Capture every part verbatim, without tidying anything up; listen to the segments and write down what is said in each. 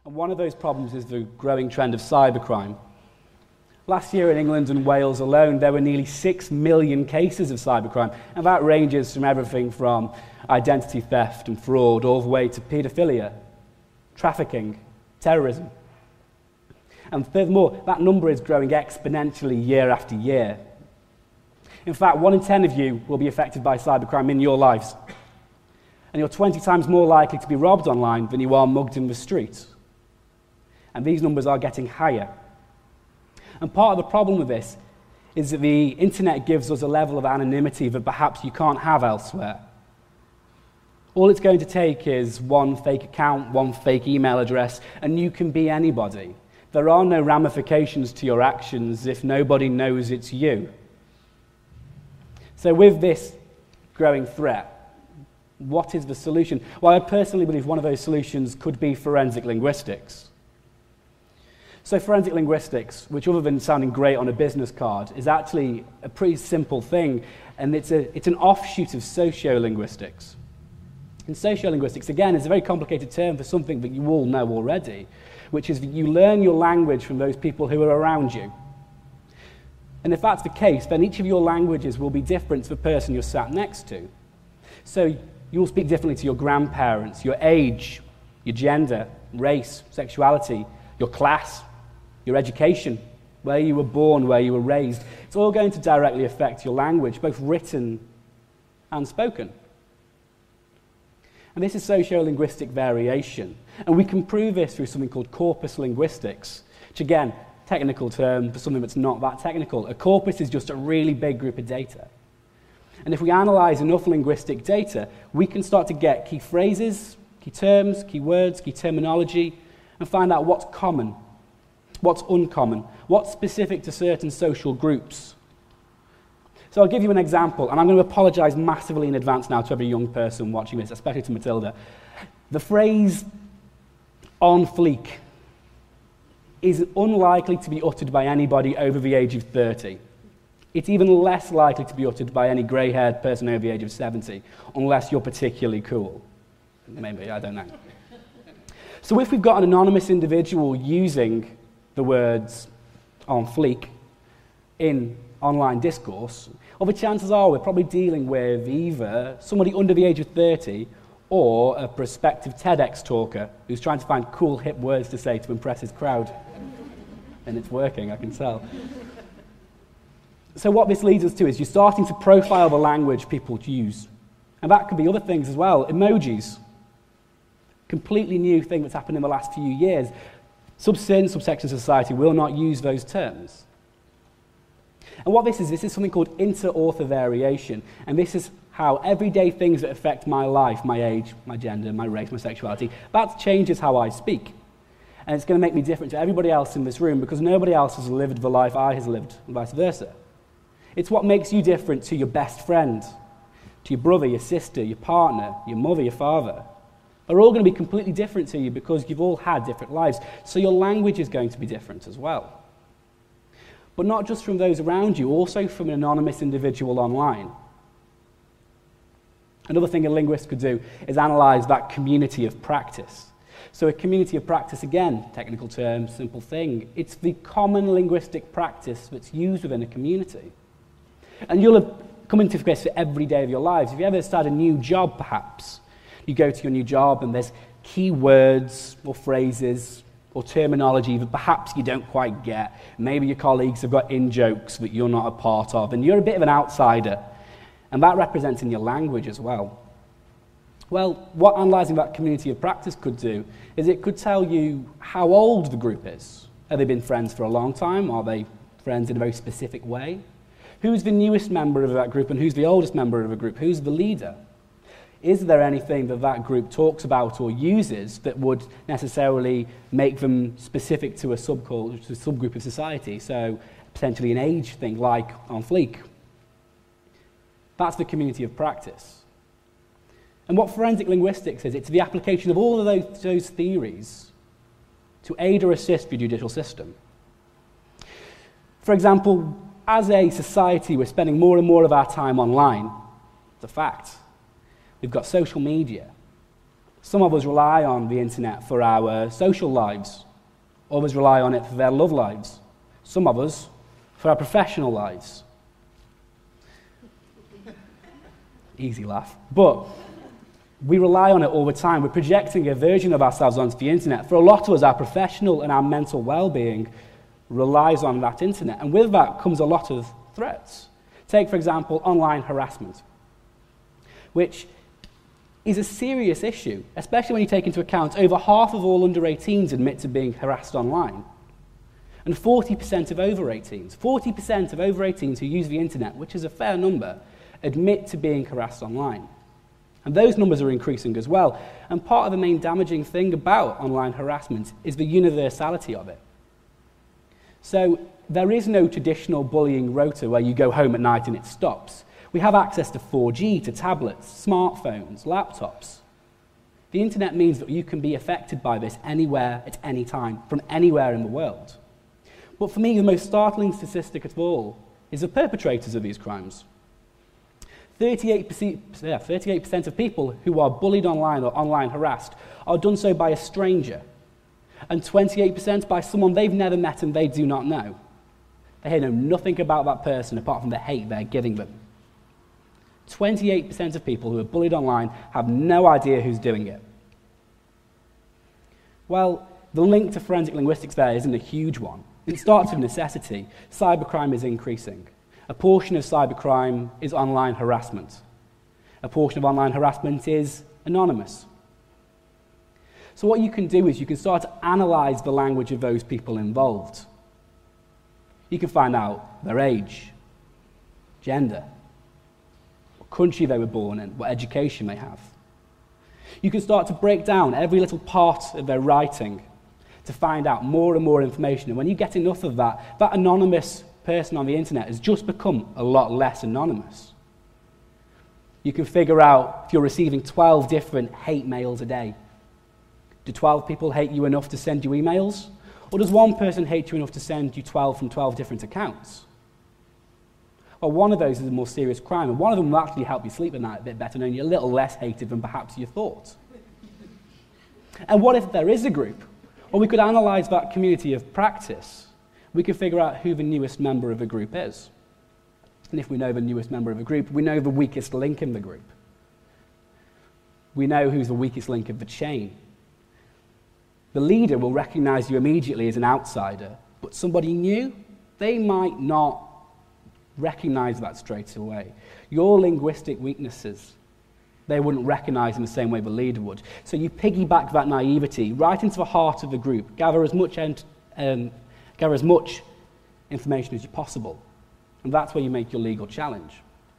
And one of those problems is the growing trend of cybercrime. Last year in England and Wales alone, there were nearly six million cases of cybercrime, and that ranges from everything from identity theft and fraud all the way to paedophilia, trafficking, terrorism. And furthermore, that number is growing exponentially year after year. In fact, one in ten of you will be affected by cybercrime in your lives. And you're twenty times more likely to be robbed online than you are mugged in the street. And these numbers are getting higher. And part of the problem with this is that the internet gives us a level of anonymity that perhaps you can't have elsewhere. All it's going to take is one fake account, one fake email address, and you can be anybody. There are no ramifications to your actions if nobody knows it's you. So with this growing threat, what is the solution? Well, I personally believe one of those solutions could be forensic linguistics. So forensic linguistics, which other than sounding great on a business card, is actually a pretty simple thing, and it's, a, it's an offshoot of sociolinguistics. And sociolinguistics, again, is a very complicated term for something that you all know already, which is that you learn your language from those people who are around you. And if that's the case, then each of your languages will be different to the person you're sat next to. So you'll speak differently to your grandparents, your age, your gender, race, sexuality, your class, your education, where you were born, where you were raised. It's all going to directly affect your language, both written and spoken. And this is sociolinguistic variation. And we can prove this through something called corpus linguistics, which again, technical term for something that's not that technical. A corpus is just a really big group of data. And if we analyze enough linguistic data, we can start to get key phrases, key terms, key words, key terminology, and find out what's common, what's uncommon, what's specific to certain social groups. So I'll give you an example, and I'm going to apologize massively in advance now to every young person watching this, especially to Matilda. The phrase "on fleek" is unlikely to be uttered by anybody over the age of thirty. It's even less likely to be uttered by any grey-haired person over the age of seventy, unless you're particularly cool. Maybe, I don't know. So if we've got an anonymous individual using the words "on fleek" in online discourse, well, the chances are we're probably dealing with either somebody under the age of thirty or a prospective TEDx talker who's trying to find cool, hip words to say to impress his crowd. And it's working, I can tell. So what this leads us to is you're starting to profile the language people use. And that could be other things as well. Emojis. Completely new thing that's happened in the last few years. Certain subsections of society will not use those terms. And what this is, this is something called inter-author variation. And this is how everyday things that affect my life, my age, my gender, my race, my sexuality, that changes how I speak. And it's going to make me different to everybody else in this room because nobody else has lived the life I have lived, and vice versa. It's what makes you different to your best friend, to your brother, your sister, your partner, your mother, your father. They're all going to be completely different to you because you've all had different lives. So your language is going to be different as well. But not just from those around you, also from an anonymous individual online. Another thing a linguist could do is analyze that community of practice. So a community of practice, again, technical term, simple thing. It's the common linguistic practice that's used within a community. And you'll have come into this for every day of your lives. If you ever start a new job, perhaps, you go to your new job and there's key words or phrases or terminology that perhaps you don't quite get. Maybe your colleagues have got in-jokes that you're not a part of, and you're a bit of an outsider. And that represents in your language as well. Well, what analysing that community of practice could do is it could tell you how old the group is. Have they been friends for a long time? Are they friends in a very specific way? Who's the newest member of that group and who's the oldest member of a group? Who's the leader? Is there anything that that group talks about or uses that would necessarily make them specific to a subculture, to a subgroup of society? So potentially an age thing like on fleek. That's the community of practice. And what forensic linguistics is, it's the application of all of those, those theories to aid or assist the judicial system. For example, as a society, we're spending more and more of our time online. It's a fact. We've got social media. Some of us rely on the internet for our social lives. Others rely on it for their love lives. Some of us for our professional lives. Easy laugh. But we rely on it all the time. We're projecting a version of ourselves onto the internet. For a lot of us, our professional and our mental well-being relies on that internet. And with that comes a lot of threats. Take, for example, online harassment, which is a serious issue, especially when you take into account over half of all under eighteens admit to being harassed online. And forty percent of over eighteens, forty percent of over eighteens who use the internet, which is a fair number, admit to being harassed online. And those numbers are increasing as well. And part of the main damaging thing about online harassment is the universality of it. So there is no traditional bullying rota where you go home at night and it stops. We have access to four G, to tablets, smartphones, laptops. The internet means that you can be affected by this anywhere, at any time, from anywhere in the world. But for me, the most startling statistic of all is the perpetrators of these crimes. thirty-eight percent, yeah, thirty-eight percent of people who are bullied online or online harassed are done so by a stranger, and twenty-eight percent by someone they've never met and they do not know. They know nothing about that person apart from the hate they're giving them. twenty-eight percent of people who are bullied online have no idea who's doing it. Well, the link to forensic linguistics there isn't a huge one. It starts with necessity. Cybercrime is increasing. A portion of cybercrime is online harassment. A portion of online harassment is anonymous. So what you can do is you can start to analyze the language of those people involved. You can find out their age, gender, what country they were born in, what education they have. You can start to break down every little part of their writing to find out more and more information. And when you get enough of that, that anonymous person on the internet has just become a lot less anonymous. You can figure out if you're receiving twelve different hate mails a day. Do twelve people hate you enough to send you emails? Or does one person hate you enough to send you twelve from twelve different accounts? Well, one of those is a more serious crime, and one of them will actually help you sleep at night a bit better, knowing you're a little less hated than perhaps you thought. And what if there is a group? Well, we could analyze that community of practice. We could figure out who the newest member of a group is. And if we know the newest member of a group, we know the weakest link in the group. We know who's the weakest link of the chain. The leader will recognize you immediately as an outsider, but somebody new, they might not recognize that straight away. Your linguistic weaknesses, they wouldn't recognize in the same way the leader would. So you piggyback that naivety right into the heart of the group, gather as much, ent- um, gather as much information as possible, and that's where you make your legal challenge.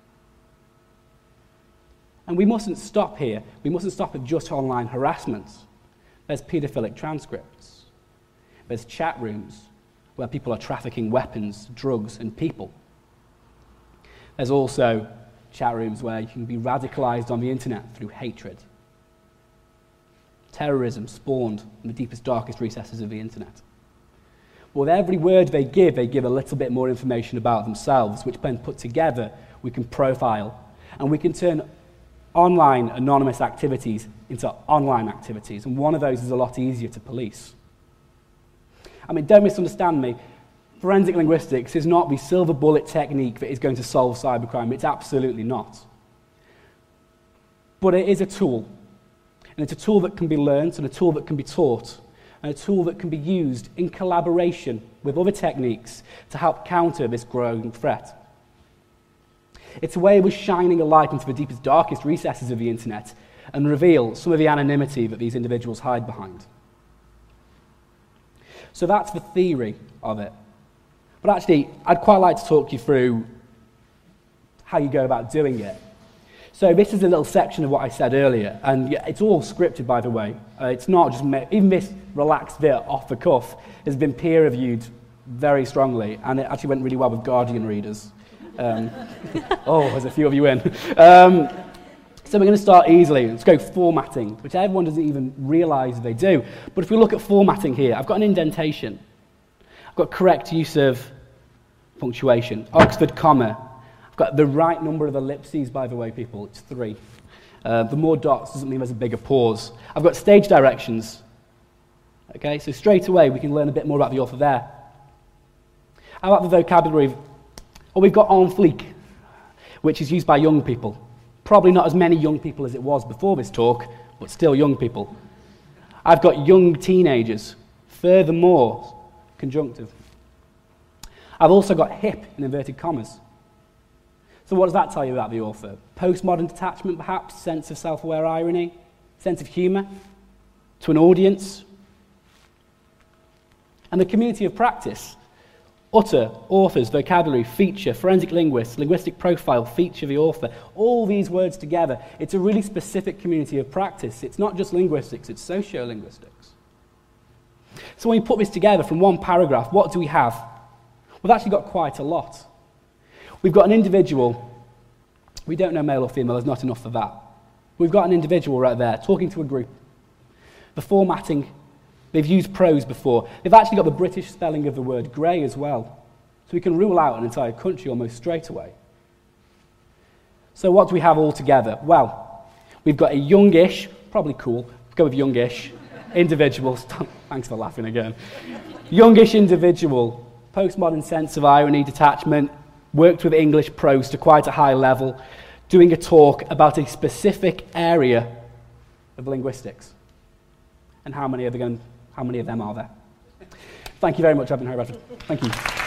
And we mustn't stop here. We mustn't stop at just online harassment. There's paedophilic transcripts. There's chat rooms where people are trafficking weapons, drugs, and people. There's also chat rooms where you can be radicalized on the internet through hatred. Terrorism spawned in the deepest, darkest recesses of the internet. But with every word they give, they give a little bit more information about themselves, which when put together, we can profile, and we can turn online anonymous activities into online activities, and one of those is a lot easier to police. I mean, don't misunderstand me. Forensic linguistics is not the silver bullet technique that is going to solve cybercrime. It's absolutely not. But it is a tool, and it's a tool that can be learned, and a tool that can be taught, and a tool that can be used in collaboration with other techniques to help counter this growing threat. It's a way of shining a light into the deepest, darkest recesses of the internet and reveal some of the anonymity that these individuals hide behind. So that's the theory of it. But actually, I'd quite like to talk you through how you go about doing it. So this is a little section of what I said earlier, and it's all scripted, by the way. Uh, it's not just, ma- even this relaxed bit off the cuff has been peer-reviewed very strongly, and it actually went really well with Guardian readers. Um, oh, there's a few of you in. Um, so we're going to start easily. Let's go formatting, which everyone doesn't even realize they do. But if we look at formatting here, I've got an indentation. I've got correct use of punctuation, Oxford comma. I've got the right number of ellipses, by the way, people. It's three. Uh, the more dots doesn't mean there's a bigger pause. I've got stage directions. Okay, so straight away we can learn a bit more about the author there. How about the vocabulary? Oh, we've got en fleek, which is used by young people. Probably not as many young people as it was before this talk, but still young people. I've got young teenagers. Furthermore, conjunctive. I've also got hip in inverted commas. So what does that tell you about the author? Postmodern detachment, perhaps, sense of self-aware irony, sense of humour, to an audience. And the community of practice, utter, authors, vocabulary, feature, forensic linguists, linguistic profile, feature, the author, all these words together, it's a really specific community of practice. It's not just linguistics, it's sociolinguistics. So when we put this together from one paragraph, what do we have? We've actually got quite a lot. We've got an individual. We don't know male or female, there's not enough for that. We've got an individual right there talking to a group. The formatting, they've used prose before. They've actually got the British spelling of the word grey as well. So we can rule out an entire country almost straight away. So what do we have all together? Well, we've got a youngish, probably cool, go with youngish, individual. Thanks for laughing again. Youngish individual, postmodern sense of irony, detachment, worked with English prose to quite a high level, doing a talk about a specific area of linguistics. And how many, are they going, how many of them are there? Thank you very much. I've been Harry Bradford. Thank you.